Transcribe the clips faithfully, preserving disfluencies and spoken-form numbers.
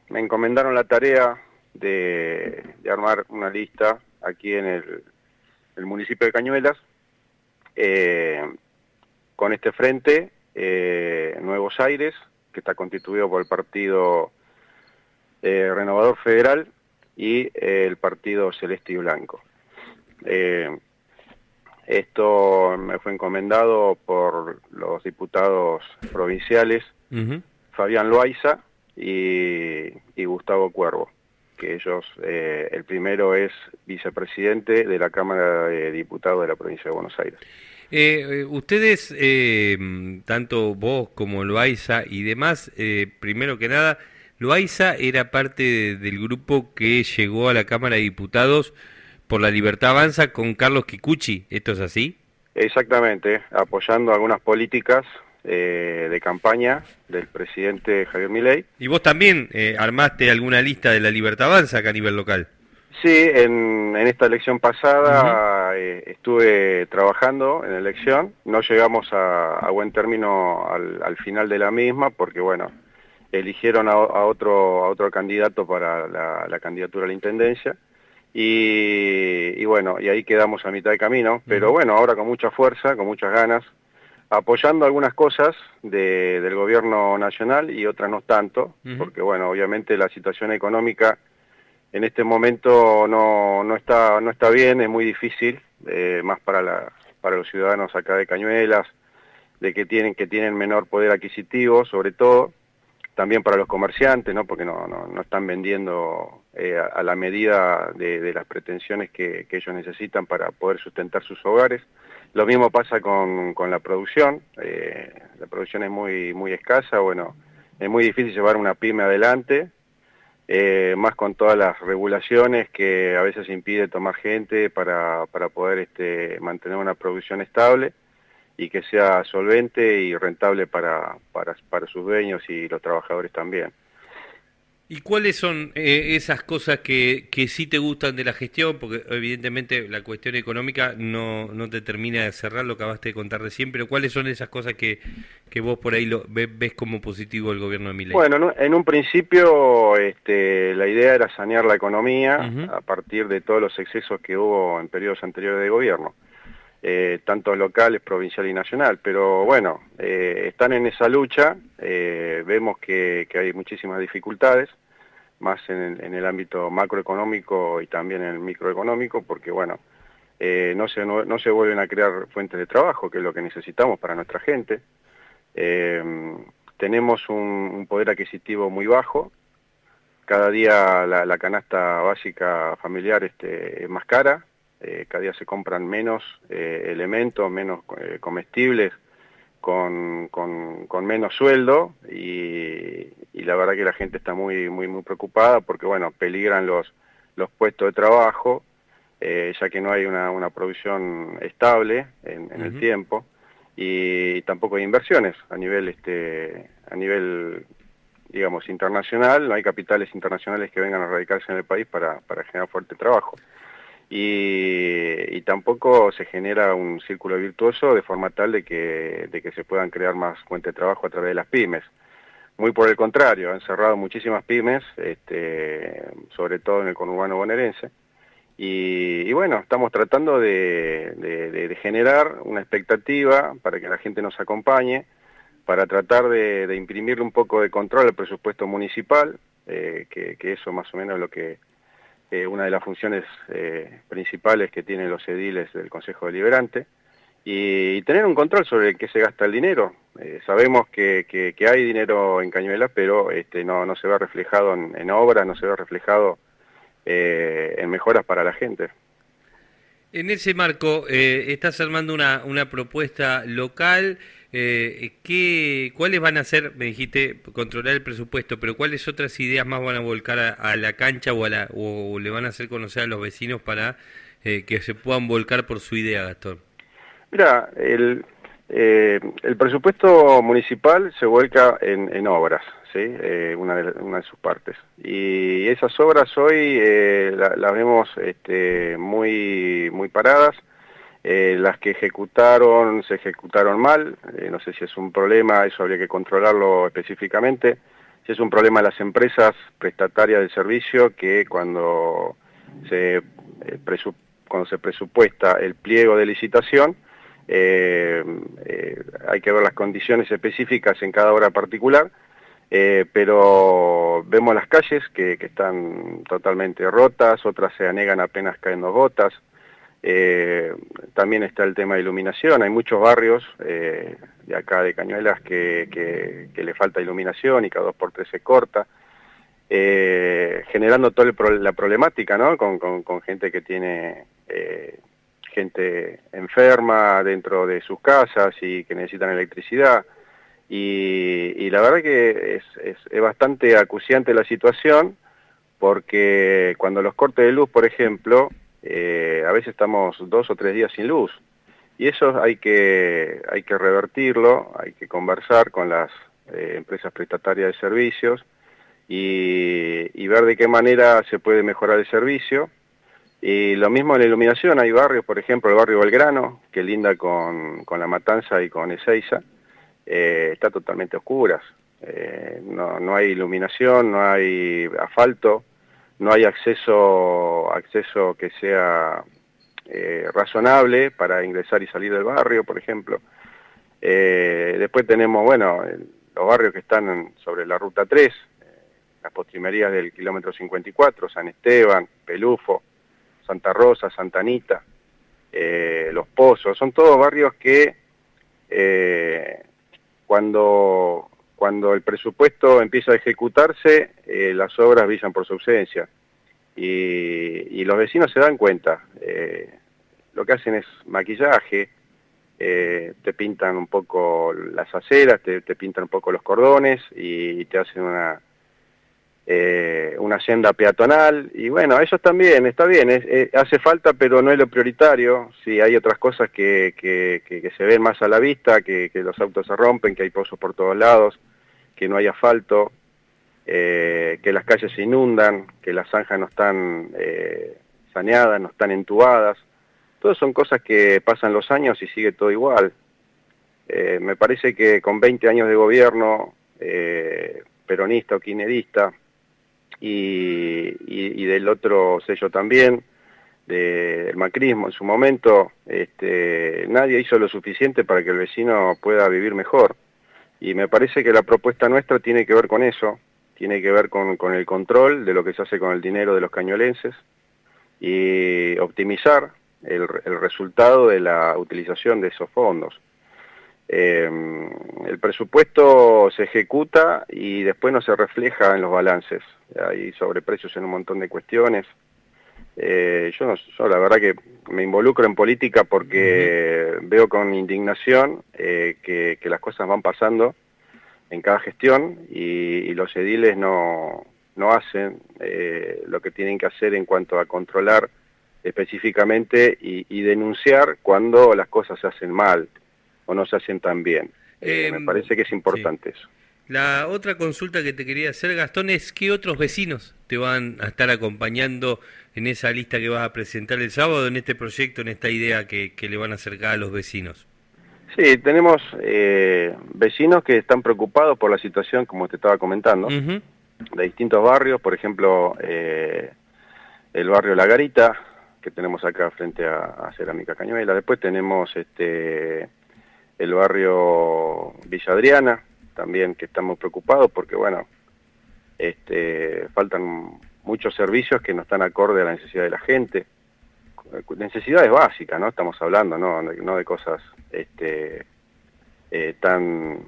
me encomendaron la tarea de, de armar una lista aquí en el, el municipio de Cañuelas, eh, con este frente, eh, Nuevos Aires, que está constituido por el Partido eh, Renovador Federal y eh, el Partido Celeste y Blanco. Eh, esto me fue encomendado por los diputados provinciales, uh-huh. Fabián Loaiza y, y Gustavo Cuervo, que ellos, eh, el primero es vicepresidente de la Cámara de Diputados de la provincia de Buenos Aires. Eh, ustedes, eh, tanto vos como Loaiza y demás, eh, primero que nada, Loaiza era parte de, del grupo que llegó a la Cámara de Diputados por la Libertad Avanza con Carlos Kikuchi, ¿esto es así? Exactamente, apoyando algunas políticas eh, de campaña del presidente Javier Milei. ¿Y vos también eh, armaste alguna lista de la Libertad Avanza acá a nivel local? Sí, en, en esta elección pasada uh-huh. eh, estuve trabajando en la elección, no llegamos a, a buen término al, al final de la misma porque, bueno, eligieron a, a, otro, a otro candidato para la, la candidatura a la Intendencia y, y, bueno, y ahí quedamos a mitad de camino, uh-huh. pero bueno, ahora con mucha fuerza, con muchas ganas, apoyando algunas cosas de, del gobierno nacional y otras no tanto, uh-huh. porque, bueno, obviamente la situación económica en este momento no, no está no está bien, es muy difícil, eh, más para la para los ciudadanos acá de Cañuelas, de que tienen que tienen menor poder adquisitivo, sobre todo, también para los comerciantes, ¿no? Porque no no, no están vendiendo eh, a, a la medida de, de las pretensiones que, que ellos necesitan para poder sustentar sus hogares. Lo mismo pasa con, con la producción, eh, la producción es muy muy escasa, bueno, es muy difícil llevar una pyme adelante. Eh, más con todas las regulaciones que a veces impide tomar gente para, para poder este, mantener una producción estable y que sea solvente y rentable para, para, para sus dueños y los trabajadores también. ¿Y cuáles son eh, esas cosas que, que sí te gustan de la gestión? Porque evidentemente la cuestión económica no, no te termina de cerrar, lo que acabaste de contar recién, pero ¿cuáles son esas cosas que, que vos por ahí lo, ves, ves como positivo el gobierno de Milei? Bueno, en un principio este, la idea era sanear la economía uh-huh. a partir de todos los excesos que hubo en periodos anteriores de gobierno, eh, tanto locales, provincial y nacional, pero bueno, eh, están en esa lucha, eh, vemos que, que hay muchísimas dificultades, más en el, en el ámbito macroeconómico y también en el microeconómico, porque bueno, eh, no, se, no, no se vuelven a crear fuentes de trabajo, que es lo que necesitamos para nuestra gente. Eh, tenemos un, un poder adquisitivo muy bajo, cada día la, la canasta básica familiar este, es más cara, eh, cada día se compran menos eh, elementos, menos eh, comestibles, con, con, con menos sueldo y, y la verdad que la gente está muy muy muy preocupada porque bueno, peligran los, los puestos de trabajo, eh, ya que no hay una, una producción estable en, en uh-huh. el tiempo y, y tampoco hay inversiones a nivel este a nivel digamos internacional, no hay capitales internacionales que vengan a radicarse en el país para, para generar fuerte trabajo. Y, y tampoco se genera un círculo virtuoso de forma tal de que, de que se puedan crear más fuentes de trabajo a través de las pymes. Muy por el contrario, han cerrado muchísimas pymes, este, sobre todo en el conurbano bonaerense, y, y bueno, estamos tratando de, de, de, de generar una expectativa para que la gente nos acompañe, para tratar de, de imprimirle un poco de control al presupuesto municipal, eh, que, que eso más o menos es lo que... Eh, una de las funciones eh, principales que tienen los ediles del Consejo Deliberante, y, y tener un control sobre qué se gasta el dinero. Eh, sabemos que, que, que hay dinero en Cañuelas, pero este, no, no se ve reflejado en, en obras, no se ve reflejado eh, en mejoras para la gente. En ese marco, eh, estás armando una, una propuesta local. Eh, ¿qué, ¿Cuáles van a ser? Me dijiste controlar el presupuesto, pero ¿cuáles otras ideas más van a volcar a, a la cancha o, a la, o le van a hacer conocer a los vecinos para eh, que se puedan volcar por su idea, Gastón? Mira, el, eh, el presupuesto municipal se vuelca en, en obras, ¿sí? Eh, una, de, una de sus partes. Y esas obras hoy eh, las la vemos este, muy, muy paradas. Eh, las que ejecutaron, se ejecutaron mal, eh, no sé si es un problema, eso habría que controlarlo específicamente, ese es un problema de las empresas prestatarias del servicio, que cuando se, eh, presu, cuando se presupuesta el pliego de licitación, eh, eh, hay que ver las condiciones específicas en cada obra particular, eh, pero vemos las calles que, que están totalmente rotas, otras se anegan apenas caen dos gotas. Eh, también está el tema de iluminación, hay muchos barrios eh, de acá de Cañuelas que, que, que le falta iluminación y cada dos por tres se corta, eh, generando toda la problemática, ¿no? con, con, con gente que tiene eh, gente enferma dentro de sus casas y que necesitan electricidad, y, y la verdad que es, es, es bastante acuciante la situación, porque cuando los cortes de luz, por ejemplo, Eh, a veces estamos dos o tres días sin luz, y eso hay que, hay que revertirlo, hay que conversar con las eh, empresas prestatarias de servicios y, y ver de qué manera se puede mejorar el servicio. Y lo mismo en la iluminación, hay barrios, por ejemplo el barrio Belgrano, que linda con, con La Matanza y con Ezeiza, eh, está totalmente a oscuras, eh, no, no hay iluminación, no hay asfalto, no hay acceso, acceso que sea eh, razonable para ingresar y salir del barrio, por ejemplo. Eh, después tenemos, bueno, los barrios que están sobre la Ruta tres, eh, las postrimerías del kilómetro cincuenta y cuatro, San Esteban, Pelufo, Santa Rosa, Santa Anita, eh, Los Pozos, son todos barrios que eh, cuando... Cuando el presupuesto empieza a ejecutarse, eh, las obras brillan por su ausencia. Y, y los vecinos se dan cuenta. Eh, lo que hacen es maquillaje, eh, te pintan un poco las aceras, te, te pintan un poco los cordones y, y te hacen una, eh, una senda peatonal. Y bueno, eso también está bien, es, es, hace falta, pero no es lo prioritario. Sí, hay otras cosas que, que, que, que se ven más a la vista, que, que los autos se rompen, que hay pozos por todos lados, que no hay asfalto, eh, que las calles se inundan, que las zanjas no están eh, saneadas, no están entubadas. Todas son cosas que pasan los años y sigue todo igual. Eh, me parece que con veinte años de gobierno eh, peronista o kirchnerista, y, y, y del otro sello también, de, del macrismo en su momento, este, nadie hizo lo suficiente para que el vecino pueda vivir mejor. Y me parece que la propuesta nuestra tiene que ver con eso, tiene que ver con, con el control de lo que se hace con el dinero de los cañuelenses y optimizar el, el resultado de la utilización de esos fondos. Eh, el presupuesto se ejecuta y después no se refleja en los balances, hay sobreprecios en un montón de cuestiones. Eh, yo, no, yo la verdad que me involucro en política porque uh-huh. veo con indignación eh, que, que las cosas van pasando en cada gestión y, y los ediles no, no hacen eh, lo que tienen que hacer en cuanto a controlar específicamente y, y denunciar cuando las cosas se hacen mal o no se hacen tan bien. Eh, eh, me parece que es importante sí. eso. La otra consulta que te quería hacer, Gastón, es ¿qué otros vecinos te van a estar acompañando en esa lista que vas a presentar el sábado, en este proyecto, en esta idea que, que le van a acercar a los vecinos? Sí, tenemos eh, vecinos que están preocupados por la situación, como te estaba comentando, uh-huh. de distintos barrios, por ejemplo, eh, el barrio La Garita, que tenemos acá frente a, a Cerámica Cañuela. Después tenemos este el barrio Villa Adriana, también, que estamos preocupados porque, bueno, este, faltan muchos servicios que no están acorde a la necesidad de la gente. Necesidades básicas, ¿no? Estamos hablando, ¿no? No de cosas este, eh, tan,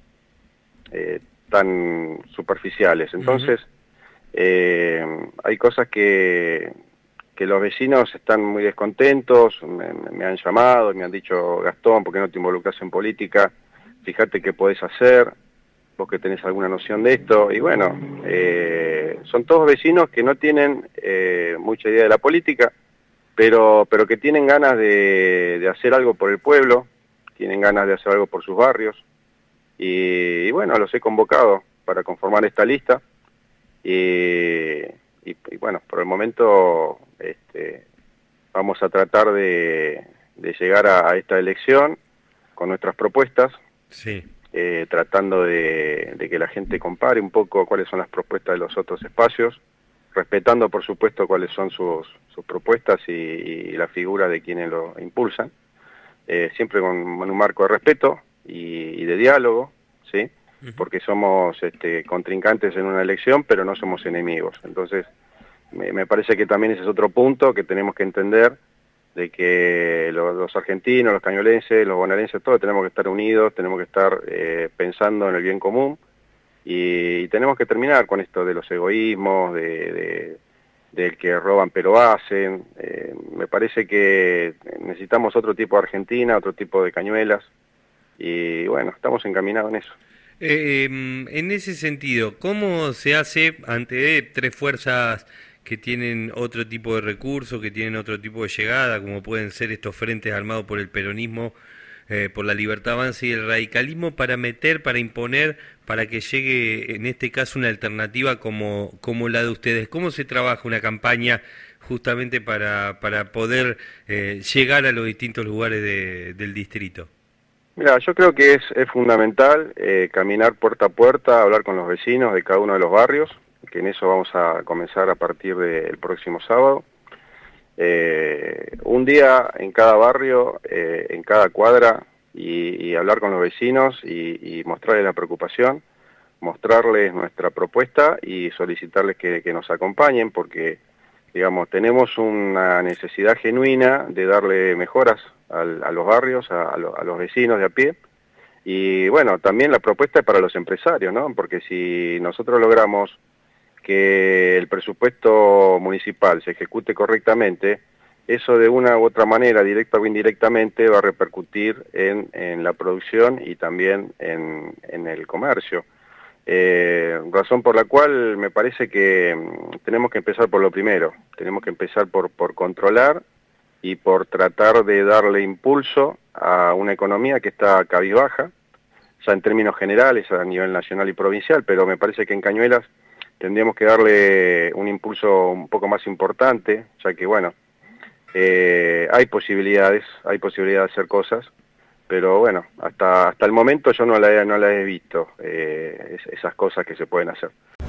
eh, tan superficiales. Entonces, uh-huh. eh, hay cosas que, que los vecinos están muy descontentos, me, me han llamado, me han dicho, Gastón, ¿por qué no te involucras en política? Fíjate qué podés hacer, vos que tenés alguna noción de esto. Y bueno, eh, son todos vecinos que no tienen eh, mucha idea de la política, pero pero que tienen ganas de, de hacer algo por el pueblo, tienen ganas de hacer algo por sus barrios, y, y bueno, los he convocado para conformar esta lista, y, y, y bueno, por el momento este, vamos a tratar de, de llegar a, a esta elección con nuestras propuestas, sí. eh, tratando de, de que la gente compare un poco cuáles son las propuestas de los otros espacios, respetando por supuesto cuáles son sus, sus propuestas y, y la figura de quienes lo impulsan, eh, siempre con, con un marco de respeto y, y de diálogo, ¿sí? Porque somos este, contrincantes en una elección, pero no somos enemigos. Entonces, me, me parece que también ese es otro punto que tenemos que entender, de que los, los argentinos, los cañuelenses, los bonaerenses, todos tenemos que estar unidos, tenemos que estar eh, pensando en el bien común, y, y tenemos que terminar con esto de los egoísmos, de, de, del que roban pero hacen. Eh, me parece que necesitamos otro tipo de Argentina, otro tipo de cañuelas, y bueno, estamos encaminados en eso. Eh, en ese sentido, ¿cómo se hace ante tres fuerzas que tienen otro tipo de recursos, que tienen otro tipo de llegada, como pueden ser estos frentes armados por el peronismo, eh, por la Libertad Avanza y el radicalismo, para meter, para imponer, para que llegue en este caso una alternativa como, como la de ustedes? ¿Cómo se trabaja una campaña justamente para, para poder eh, llegar a los distintos lugares de, del distrito? Mira, yo creo que es, es fundamental eh, caminar puerta a puerta, hablar con los vecinos de cada uno de los barrios, que en eso vamos a comenzar a partir del próximo sábado. Eh, un día en cada barrio, eh, en cada cuadra, y, y hablar con los vecinos y, y mostrarles la preocupación, mostrarles nuestra propuesta y solicitarles que, que nos acompañen, porque, digamos, tenemos una necesidad genuina de darle mejoras al, a los barrios, a, a, lo, a los vecinos de a pie. Y bueno, también la propuesta es para los empresarios, ¿no? Porque si nosotros logramos que el presupuesto municipal se ejecute correctamente, eso de una u otra manera, directa o indirectamente, va a repercutir en, en la producción y también en, en el comercio. Eh, razón por la cual me parece que tenemos que empezar por lo primero, tenemos que empezar por, por controlar y por tratar de darle impulso a una economía que está cabizbaja, ya en términos generales a nivel nacional y provincial, pero me parece que en Cañuelas tendríamos que darle un impulso un poco más importante, ya que bueno, eh, hay posibilidades, hay posibilidad de hacer cosas, pero bueno, hasta hasta el momento yo no la he, no la he visto, eh, esas cosas que se pueden hacer.